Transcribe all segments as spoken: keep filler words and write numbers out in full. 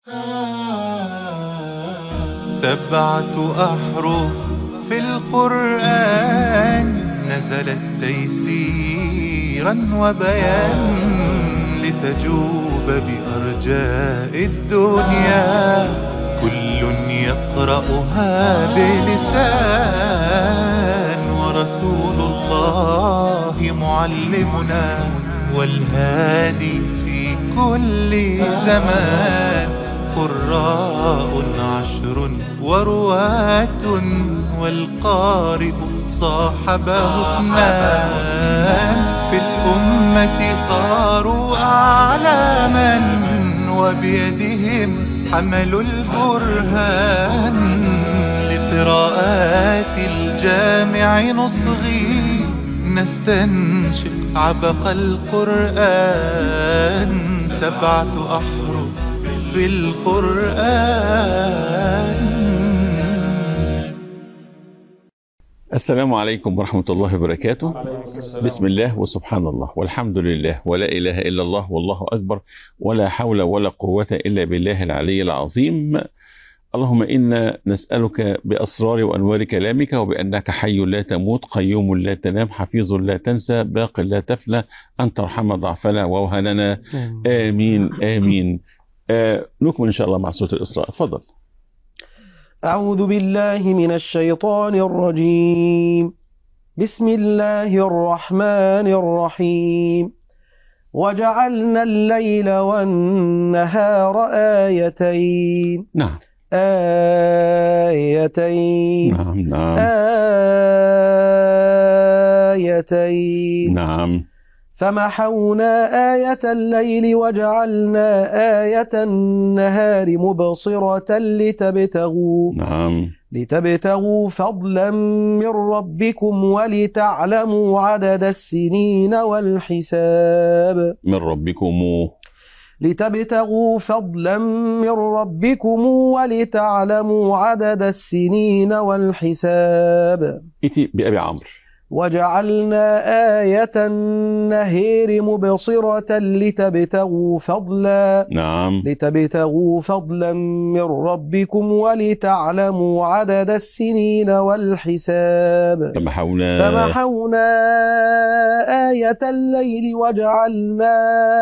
سبعة أحرف في القرآن نزلت تيسيرا وبيان لتجوب بأرجاء الدنيا كل يقرأها بلسان ورسول الله معلمنا والهادي في كل زمان قراء عشر ورواة والقارئ صاحبه اثنان في الأمة صاروا أعلاما وبيدهم حملوا البرهان لقراءات الجامع نصغي نستنشق عبق القرآن سبعة أحرف في القرآن. السلام عليكم ورحمة الله وبركاته. بسم الله وسبحان الله والحمد لله ولا إله إلا الله والله أكبر ولا حول ولا قوة إلا بالله العلي العظيم. اللهم إنا نسألك بأسرار وأنوار كلامك وبأنك حي لا تموت قيوم لا تنام حفيظ لا تنسى باق لا تفنى أن ترحم ضعفنا ووهننا. آمين آمين. آه نكمل إن شاء الله مع سورة الإسراء. تفضل. أعوذ بالله من الشيطان الرجيم. بسم الله الرحمن الرحيم. وجعلنا الليل والنهار آيتين. نعم آيتين نعم نعم آيتين نعم فمحونا آية الليل وجعلنا آية النهار مبصرة لتبتغوا نعم لتبتغوا فضلا من ربكم ولتعلموا عدد السنين والحساب من ربكم لتبتغوا فضلا من ربكم ولتعلموا عدد السنين والحساب. إتي بأبي عمرو. وجعلنا آية النهار مبصرة لتبتغوا فضلا نعم لتبتغوا فضلا من ربكم ولتعلموا عدد السنين والحساب. فمحونا فمحونا آية الليل وجعلنا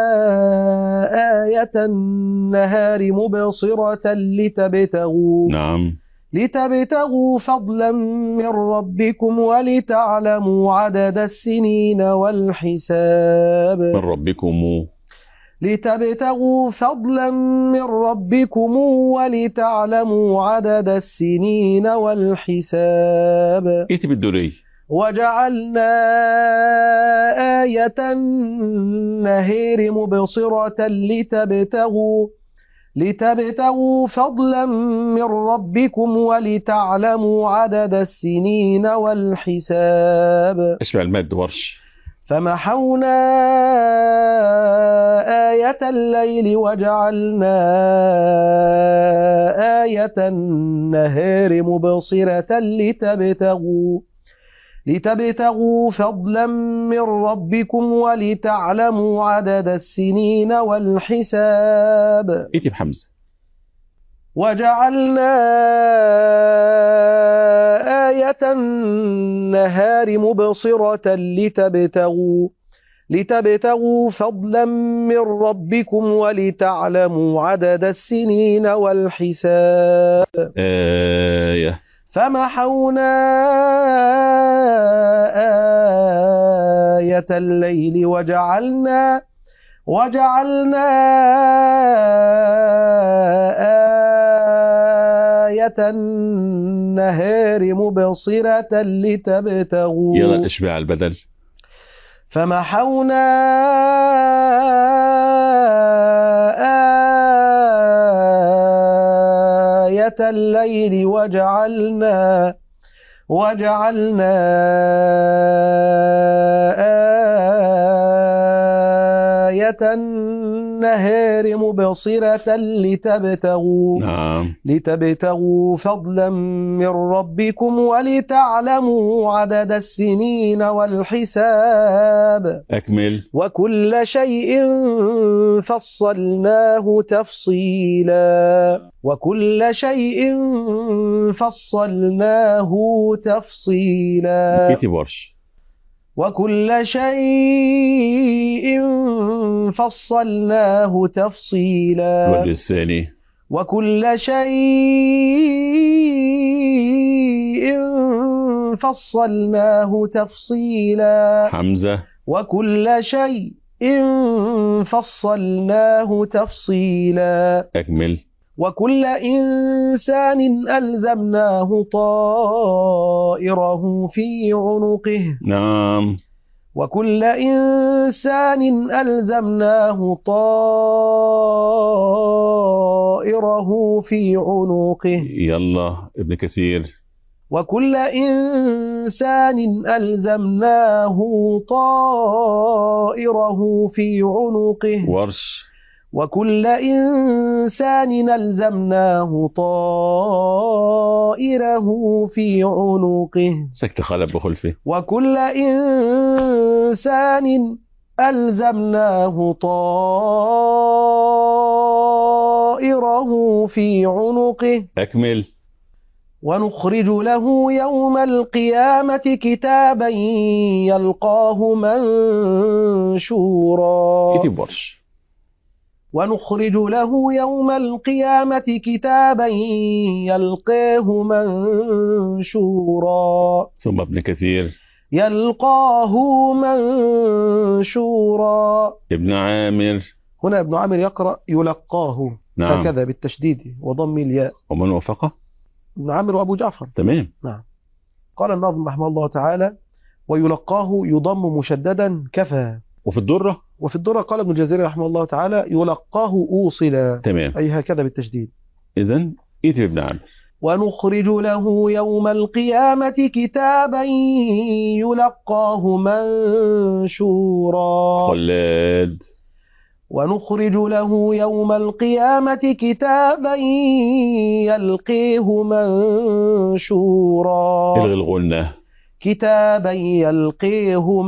آية النهار مبصرة لتبتغوا نعم لتبتغوا فضلا من ربكم ولتعلموا عدد السنين والحساب. من ربكم لتبتغوا فضلا من ربكم ولتعلموا عدد السنين والحساب. إتي بالدوري. وجعلنا آية النهار مبصرة لتبتغوا لتبتغوا فضلا من ربكم ولتعلموا عدد السنين والحساب. اسمع المد ورش. فمحونا آية الليل وجعلنا آية النهار مبصرة لتبتغوا لتبتغوا فضلا من ربكم ولتعلموا عدد السنين والحساب. إتي بحمزة. وجعلنا آية النهار مبصرة لتبتغوا لتبتغوا فضلا من ربكم ولتعلموا عدد السنين والحساب. آية. فمحونا آية الليل وجعلنا وجعلنا آية النهار مبصرة لتبتغوا يلا اشبع البدل. فمحونا آية الليل وجعلنا وجعلنا آية النهار مبصرة لتبتغوا نعم لتبتغوا فضلا من ربكم ولتعلموا عدد السنين والحساب أكمل. وكل شيء فصلناه تفصيلا وكل شيء فصلناه تفصيلا كتب ورش. وكل شيء فصلناه تفصيلا الوجه الثاني. وكل شيء فصلناه تفصيلا حمزة. وكل شيء فصلناه تفصيلا أكمل. وكل إنسان ألزمناه طائره في عنقه نعم. وكل إنسان ألزمناه طائره في عنقه يلا ابن كثير. وكل إنسان ألزمناه طائره في عنقه ورش. وكل إنسان ألزمناه طائره في عنقه سكت خلف بخلفه. وكل إنسان ألزمناه طائره في عنقه أكمل. ونخرج له يوم القيامة كتابا يلقاه منشورا كتب ورش. ونخرج له يوم القيامة كتابا يلقاه منشورا ثم ابن كثير. يلقاه منشورا. ابن عامر. هنا ابن عامر يقرأ يلقاه نعم. هكذا بالتشديد وضم الياء. ومن وافقه؟ ابن عامر وأبو جعفر. تمام. نعم. قال الناظم رحمه الله تعالى ويلقاه يضم مشددا كفى. وفي الدرة؟ وفي الدرة قال ابن الجزري رحمه الله تعالى يلقاه أوصلا. تمام. أي هكذا بالتشديد. إذن إيتي ابن عامر. ونخرج له يوم القيامة كتابا يلقاه منشورا. خلاد. ونخرج له يوم القيامة كتابا يلقيه منشورا. الغي الغنة. كتابا يلقيه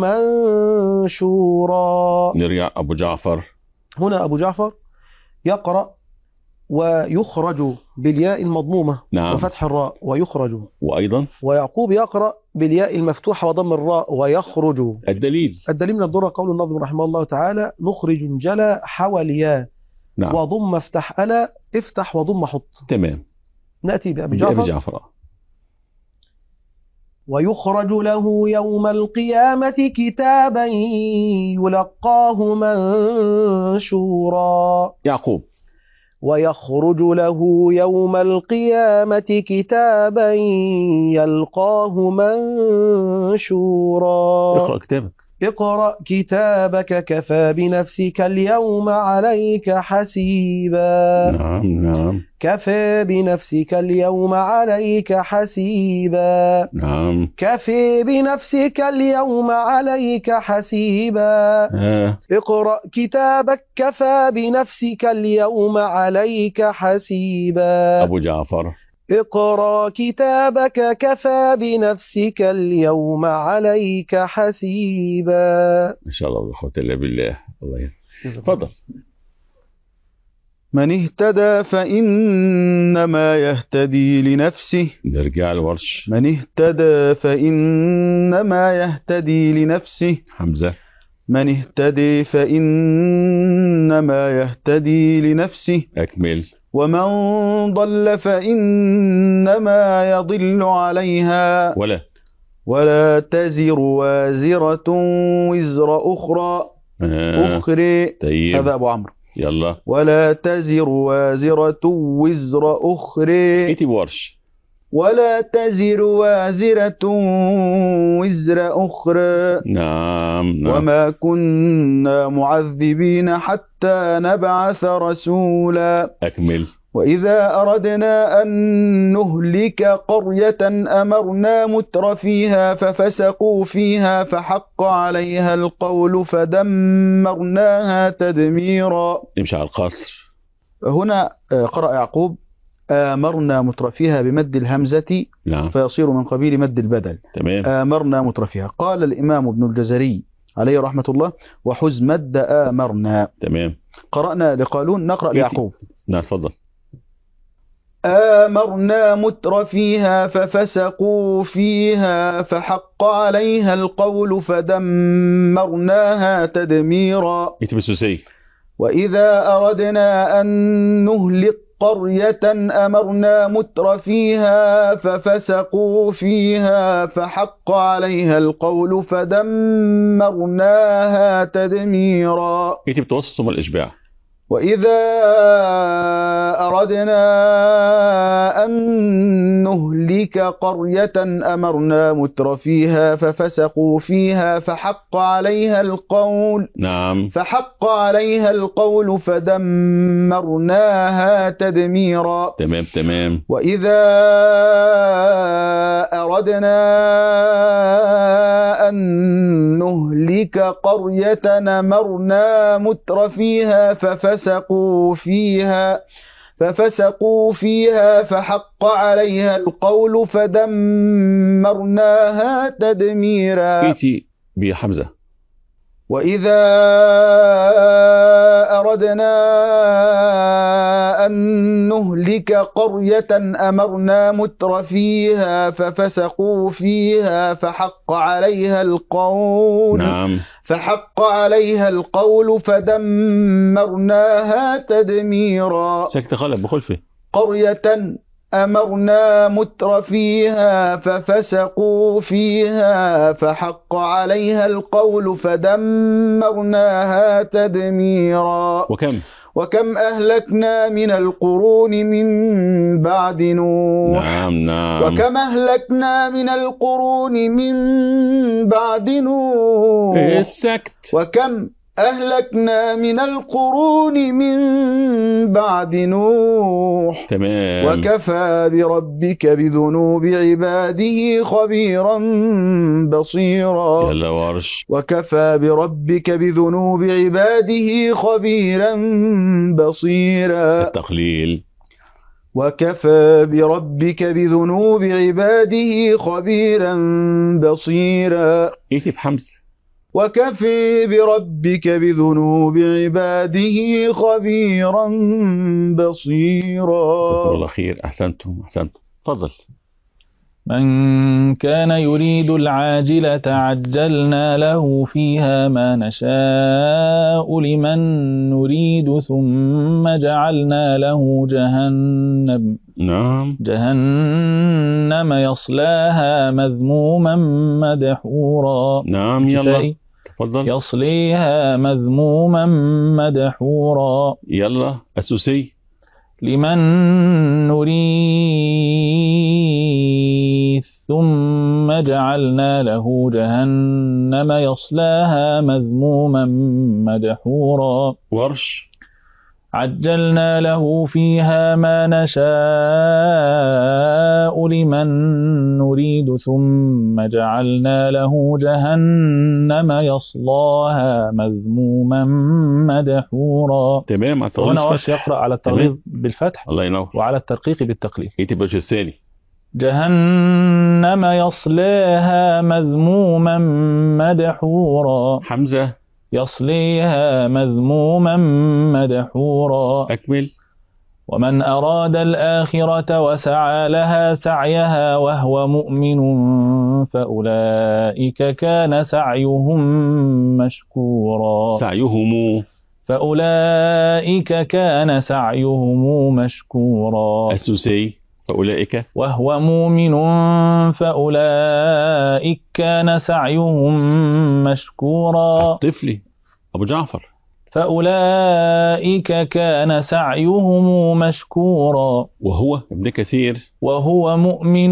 منشورا. نرجع أبو جعفر. هنا أبو جعفر يقرأ ويخرج بالياء المضمومة نعم. وفتح الراء ويخرج. وأيضا ويعقوب يقرأ بالياء المفتوحة وضم الراء ويخرج. الدليل. الدليل من الدرة قول الناظم رحمه الله تعالى نخرج جلا حوليا. نعم. وضم افتح ألا افتح وضم حط. تمام. نأتي بأبي جعفر. بأبي جعفر. ويخرج له يوم القيامة كتابا يلقاه منشورا. يعقوب. ويخرج له يوم القيامة كتابا يلقاه منشورا. اقرأ كتابك. اقرأ كتابك كفى بنفسك اليوم عليك حسيبا. نعم نعم. كفى بنفسك اليوم عليك حسيبا. نعم. كفى بنفسك اليوم عليك حسيبا. آه. اقرأ كتابك كفى بنفسك اليوم عليك حسيبا. أبو جعفر. اقرأ كتابك كفى بنفسك اليوم عليك حسيبا. إن شاء الله لا قوة إلا بالله. الله يهديك. تفضل. من اهتدى فإنما يهتدي لنفسه. نرجع الورش. من اهتدى فإنما يهتدي لنفسه. حمزة. من اهتدي فإنما يهتدي لنفسه. أكمل. ومن ضل فإنما يضل عليها. ولا ولا تزر وازرة وزر أخرى. آه. أخرى. طيب. هذا أبو عمرو. يلا. ولا تزر وازرة وزر أخرى. اكتب ورش. ولا تزر وازرة وزر أخرى. نعم نعم. وما كنا معذبين حتى نبعث رسولا. أكمل. وإذا أردنا أن نهلك قرية أمرنا متر فيها ففسقوا فيها فحق عليها القول فدمرناها تدميرا. نمشي على القصر. هنا قرأ يعقوب آمرنا مترفيها بمد الهمزة، نعم. فيصير من قبيل مد البدل. تمام. آمرنا مترفيها. قال الإمام ابن الجزري عليه رحمة الله وحز مد آمرنا. تمام. قرأنا لقالون، نقرأ ليعقوب. نعم تفضل. آمرنا مترفيها ففسقوا فيها فحق عليها القول فدمرناها تدميرا. اكتب السوسي. وإذا أردنا أن نهلك قرية أمرنا مترفيها ففسقوا فيها فحق عليها القول فدمرناها تدميرا. اكتب توسط ثم الإشباع. وإذا أردنا أن نهلك قرية أمرنا مترفيها ففسقوا فيها فحق عليها القول. نعم. فحق عليها القول فدمرناها تدميرا. تمام تمام. وإذا أردنا أن نهلك قرية أمرنا مترفيها ففسقوا فيها ففسقوا فيها فحق عليها القول فدمرناها تدميرا. ايتي بحمزة. وإذا أردنا أن نهلك قرية أمرنا مترفيها ففسقوا فيها فحق عليها القول. نعم. فحق عليها القول فدمرناها تدميرا. سكت خلف بخلفه. قرية أمرنا مترفيها ففسقوا فيها فحق عليها القول فدمرناها تدميرا. وكم وكم أهلكنا من القرون من بعد نوح. نعم نعم. وكم أهلكنا من القرون من بعد نوح. السكت. وكم أهلكنا من القرون من بعد نوح. تمام. وكفى بربك بذنوب عباده خبيرا بصيرا. يلا ورش. وكفى بربك بذنوب عباده خبيرا بصيرا. التقليل. وكفى بربك بذنوب عباده خبيرا بصيرا. اكتب حمزة. وكفى بربك بذنوب عباده خبيرا بصيرا. جزاكم الله خير. أحسنتم أحسنتم. تفضل. من كان يريد العاجلة عجلنا له فيها ما نشاء لمن نريد ثم جعلنا له جهنم نعم. جهنم يصلاها مذموما مدحورا. نعم. يلا تفضل. يصليها مذموما مدحورا. يلا السوسي. لمن نريد ثم جعلنا له جهنم يصلاها مذموما مدحورا. ورش. عجلنا له فيها ما نشاء لمن نريد ثم جعلنا له جهنم يصلاها مذموما مدحورا. تمام. هنا ورش يقرأ على التغليظ بالفتح الله ينور وعلى الترقيق بالتقليل. يكتب وجه الثاني. جهنم يصلاها مذموما مدحورا. حمزة. يصليها مذموما مدحورا. أكمل. ومن أراد الآخرة وسعى لها سعيها وهو مؤمن فأولئك كان سعيهم مشكورا. سعيهم. فأولئك كان سعيهم مشكورا. السوسي. فأولئك. وهو مؤمن فأولئك كان سعيهم مشكورا. الطفل. أبو جعفر. فأولئك كان سعيهم مشكورا وهو ابن كثير وهو مؤمن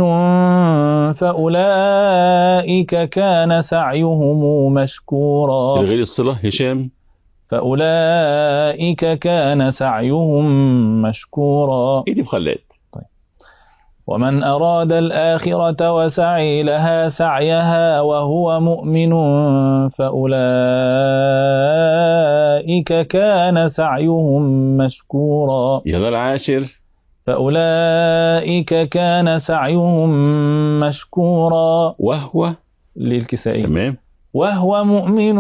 فأولئك كان سعيهم مشكورا الغير الصلة هشام فأولئك كان سعيهم مشكورا. ايدي بخلات. ومن أراد الآخرة وسعي لها سعيها وهو مؤمن فأولئك كان سعيهم مشكورا. يلا العاشر. فأولئك كان سعيهم مشكورا وهو للكسائي. تمام. وهو مؤمن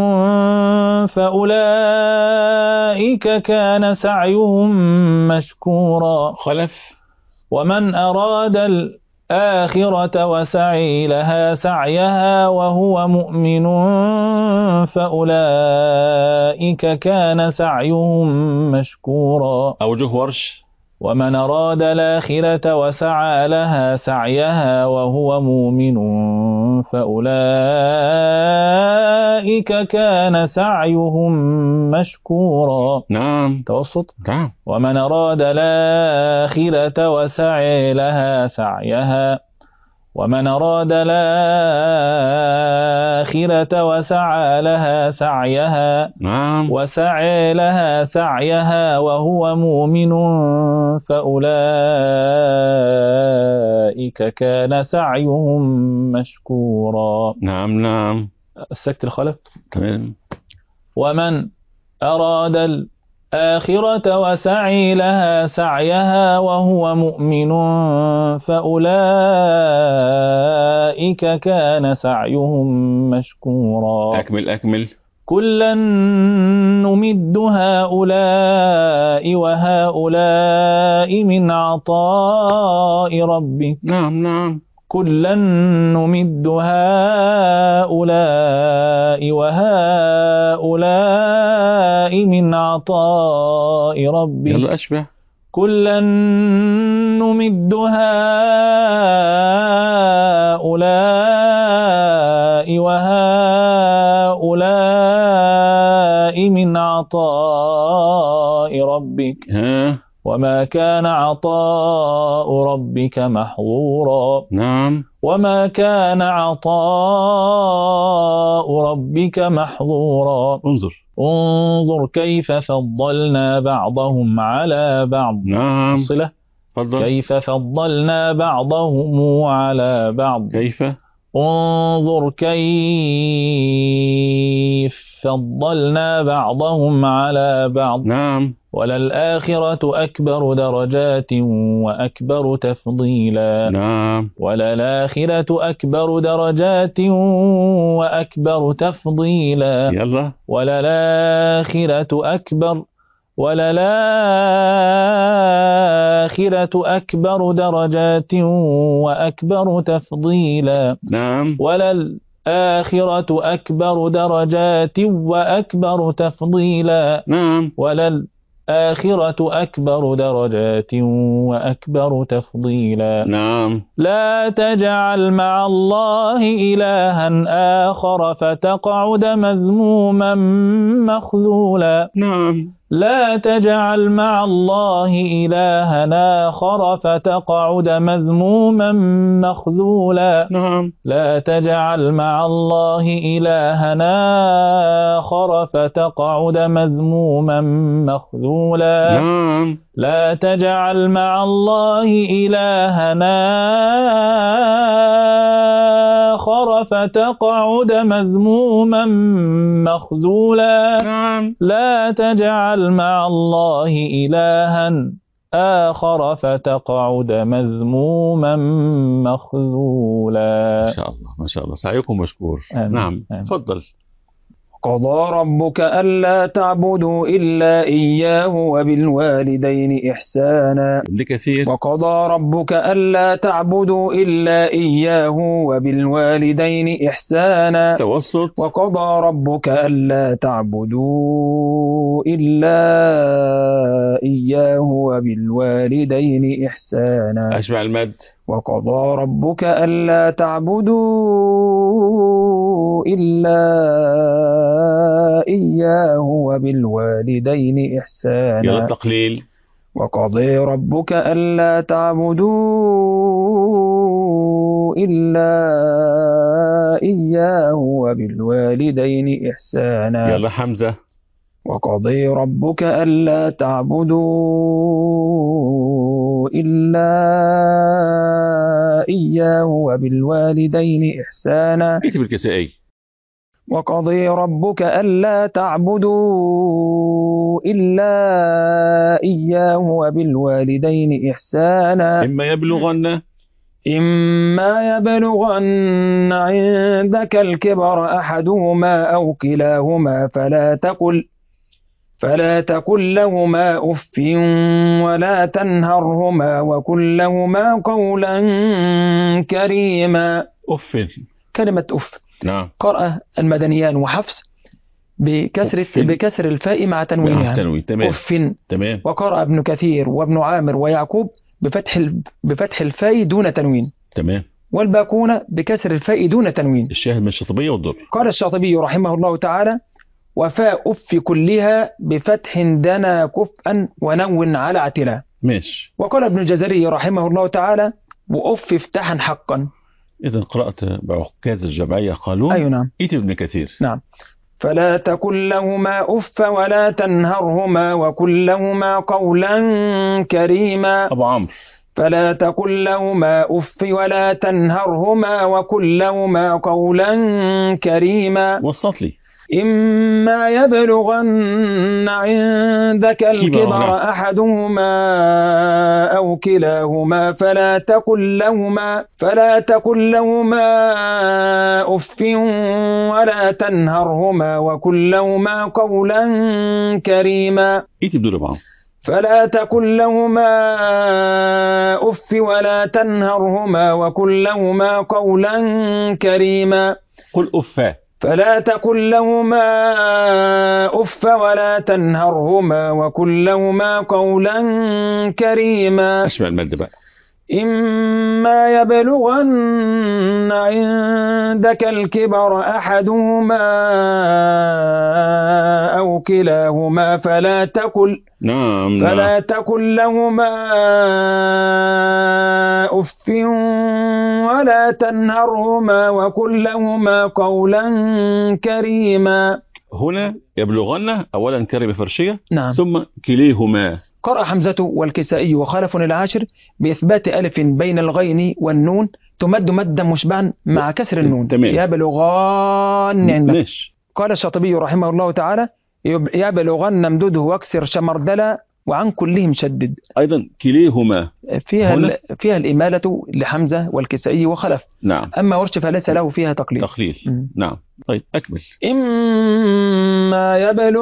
فأولئك كان سعيهم مشكورا. خلف. ومن أراد الآخرة وسعي لها سعيها وهو مؤمن فأولئك كان سعيهم مشكورا. أوجه ورش. ومن أراد الآخرة وسعى لها سعيها وهو مؤمن فأولئك كان سعيهم مشكورا. نعم. توسط. نعم. ومن أراد الآخرة وسعي لها سعيها ومن أراد الآخرة وسعى لها سعيها نعم. وسعي لها سعيها وهو مؤمن فأولئك كان سعيهم مشكورا. نعم. نعم. السكت الخلف. تمام. ومن أراد الآخرة وسعي لها سعيها وهو مؤمن فأولئك كان سعيهم مشكورا. أكمل أكمل. كلا نمد هؤلاء وهؤلاء من عطاء ربك. نعم. نعم. كلا نمد هؤلاء وهؤلاء من عطاء ربك. يلا أشبه. كلا نمد هؤلاء وهؤلاء من عطاء ربك ها. وما كان عطاء ربك محظورا. نعم. وما كان عطاء ربك محظورا. انظر. انظر كيف فضلنا بعضهم على بعض. نعم. صلة. تفضل. كيف فضلنا بعضهم على بعض. كيف. انظر كيف فضلنا بعضهم على بعض. نعم. وللآخرة أكبر درجات وأكبر تفضيلا. نعم. وللآخرة أكبر درجات وأكبر تفضيلا. يلا. وللآخرة أكبر وللآخرة أكبر درجات وأكبر تفضيلا. نعم. وللآخرة أكبر درجات وأكبر تفضيلا. نعم. وللآخرة أكبر درجات وأكبر تفضيلا. نعم. لا تجعل مع الله إلها آخر فتقعد مذموما مخذولا. نعم. لا تجعل مع الله إلها آخر فتقعد مذموما مخذولا. نعم. لا تجعل مع الله إلها آخر فتقعد مذموما مخذولا. نعم. لا تجعل مع الله إلها آخر فتقعد مذموما مخذولا. نعم. لا تجعل مع الله إلها آخر فتقعد مذموما مخذولا. ما شاء الله ما شاء الله سعيكم مشكور. آمين. نعم. آمين. تفضل. قضى ربك ألا تعبدوا إلا إياه وبالوالدين إحسانا. ابن كثير. وقضى ربك ألا تعبدوا إلا إياه وبالوالدين إحسانا. توسط. وقضى ربك ألا تعبدوا إلا إياه وبالوالدين إحسانا. أشبع المد. وقضى ربك ألا تعبدوا إلا إياه وبالوالدين إحسانا. يلا التقليل. وقضي ربك ألا تعبدوا إلا إياه وبالوالدين إحسانا. يلا حمزة. وقضي ربك ألا تعبدوا إلا إياه وبالوالدين إحسانا. اكتب الكسائي. وقضي ربك ألا تعبدوا إلا إياه وبالوالدين إحسانا. إما يبلغن إما يبلغن عندك الكبر أحدهما أو كلاهما فلا تقل فلا تقل لهما أف ولا تنهرهما وقل لهما قولا كريما. أف. كلمة أف نعم. قرأ المدنيان وحفص بكسر أف. بكسر الفاء مع تنوينها تنوين. تمام. أف. تمام. وقرأ ابن كثير وابن عامر ويعقوب بفتح ال... بفتح الفاء دون تنوين. تمام. والباقون بكسر الفاء دون تنوين. الشاهد من الشاطبية والضبع. قال الشاطبي رحمه الله تعالى: وفاء أف كلها بفتح دنا كفءا ونون على اعتلا. ماشي. وقال ابن الجزري رحمه الله تعالى: وأف افتحا حقا. إذا قرأت بعكاز الجمعية قالون. أي نعم. إيتي ابن كثير. نعم. فلا تقل لهما أف ولا تنهرهما وقل لهما قولا كريما. أبو عمرو. فلا تقل لهما أف ولا تنهرهما وقل لهما قولا كريما. وسط لي. إما يبلغن عندك الكبر أحدهما أو كلاهما فلا تقل لهما فلا تقل لهما أف ولا تنهرهما وقل لهما قولا كريما. إيتي بدول معهم. فلا تقل لهما أف ولا تنهرهما وقل لهما قولا كريما. قل أفا. فلا تقل لهما أف ولا تنهرهما وقل لهما قولا كريما. أشبه المد بقى. إما يبلغن عندك الكبر أحدهما أو كلاهما فلا تقل نعم فلا تقل لهما أف ولا تنهرهما وقل لهما قولا كريما. هنا يبلغن أولا كلمة فرشية. نعم. ثم كليهما. قرأ حمزة والكسائي وخلف العاشر بإثبات ألف بين الغين والنون تمد مدا مشبعا مع كسر النون. تمام. يبلغان عندك. ماشي. قال الشاطبي رحمه الله تعالى: يبلغن ممدوده واكسر شمردلا وعن كلهم شدد. أيضا كليهما فيها هنا؟ فيها الإمالة لحمزة والكسائي وخلف. نعم. أما ورش فليس له فيها تقليل. تقليل. م. نعم. طيب أكمل. إما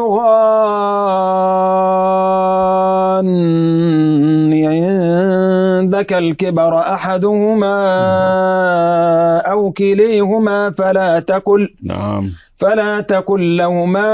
يبلغن عندك الكبر أحدهما أو كليهما فلا تقل نعم. فلا تقل لهما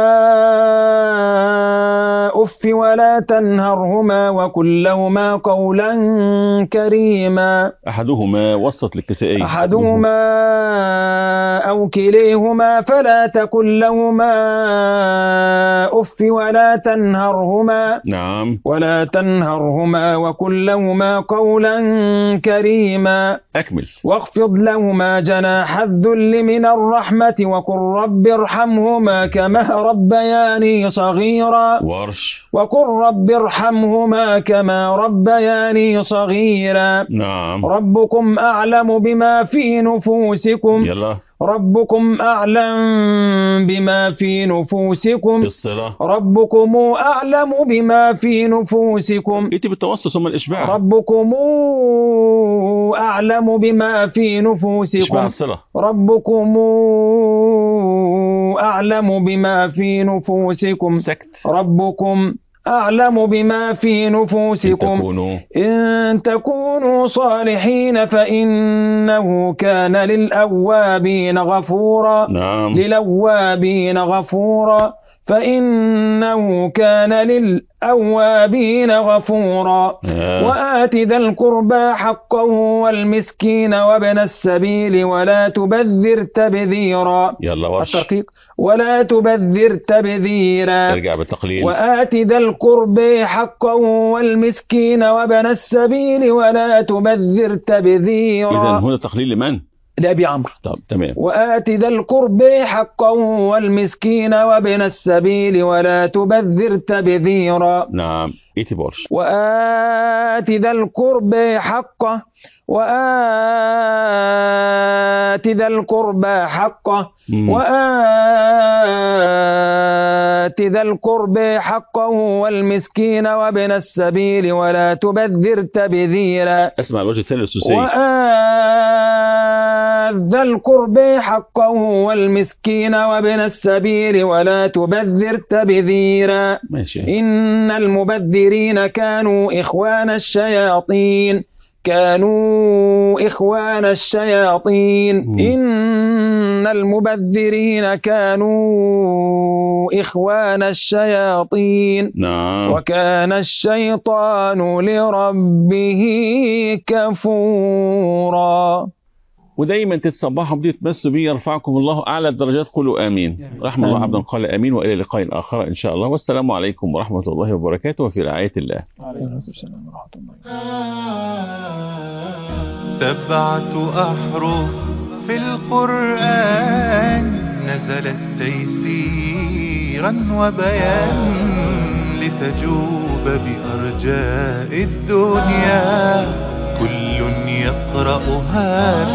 أف ولا تنهرهما وقل لهما قولا كريما. أحدهما وسط للكسائي. أحدهما أو كليهما فلا تقل لهما أف ولا تنهرهما. نعم. ولا تنهرهما وقل لهما قولا كريما. أكمل. واخفض لهما جناح الذل من الرحمة وقل رب ارحمهما كما ربياني صغيرا. ورش. وقل رب ارحمهما كما ربياني صغيرا. نعم. ربكم أعلم بما في نفوسكم. يلا. ربكم أعلم بما في نفوسكم. الصلة. ربكم أعلم بما في نفوسكم. إيتي بالتوسط ثم الإشباع. ربكم أعلم بما في نفوسكم. إشباع الصلة. ربكم أعلم بما في نفوسكم. سكت. ربكم أعلم بما في نفوسكم. إن تكونوا إن تكونوا صالحين فإنه كان للأوابين غفورا. نعم. للأوابين غفورا. فإنه كان للأوابين غفورا. آه. وآت ذا القربى حقه والمسكين وابن السبيل ولا تبذر تبذيرا. يلا ورش. الترقيق. ولا تبذر تبذيرا. ارجع بالتقليل. وآت ذا القربى حقه والمسكين وابن السبيل ولا تبذر تبذيرا. إذن هنا تقليل لمن؟ لأبي عمرو. طب تمام. وآت ذا القربى حقه والمسكين وابن السبيل ولا تبذر تبذيرا. نعم. إيتي بورش. وآت ذا القربى حقه وآت ذا القربى حقه وآت ذا القربى حقه والمسكين وابن السبيل ولا تبذر تبذيرا. اسمع الوجه الثاني للسوسية. وآت ذا القربى حقه والمسكين وابن السبيل ولا تبذر تبذيرا. ماشي. إن المبذرين كانوا إخوان الشياطين كانوا إخوان الشياطين م. إن المبذرين كانوا إخوان الشياطين. نعم. وكان الشيطان لربه كفورا. ودايما تتصبحوا بدي تمسوا بي يرفعكم الله أعلى الدرجات. قولوا آمين. رحم الله عبدا قال آمين. وإلى لقاء آخر إن شاء الله. والسلام عليكم ورحمة الله وبركاته وفي رعاية الله. وعليكم السلام ورحمة الله. سبعة أحرف في القرآن نزلت تيسيرا وبيان لتجوب بأرجاء الدنيا كل يقرأها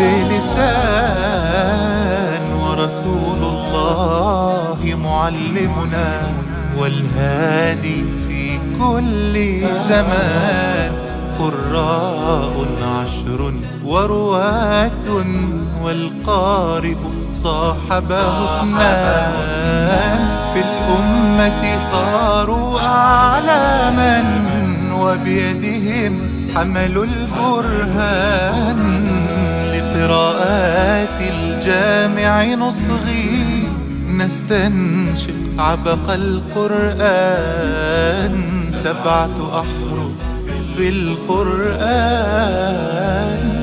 بلسان ورسول الله معلمنا والهادي في كل زمان قراء عشر ورواة والقارئ صاحبه اثنان في الأمة صاروا أعلاما وبيدهم حملوا البرهان لقراءات الجامع نصغي نستنشق عبق القرآن سبعة أحرف في القرآن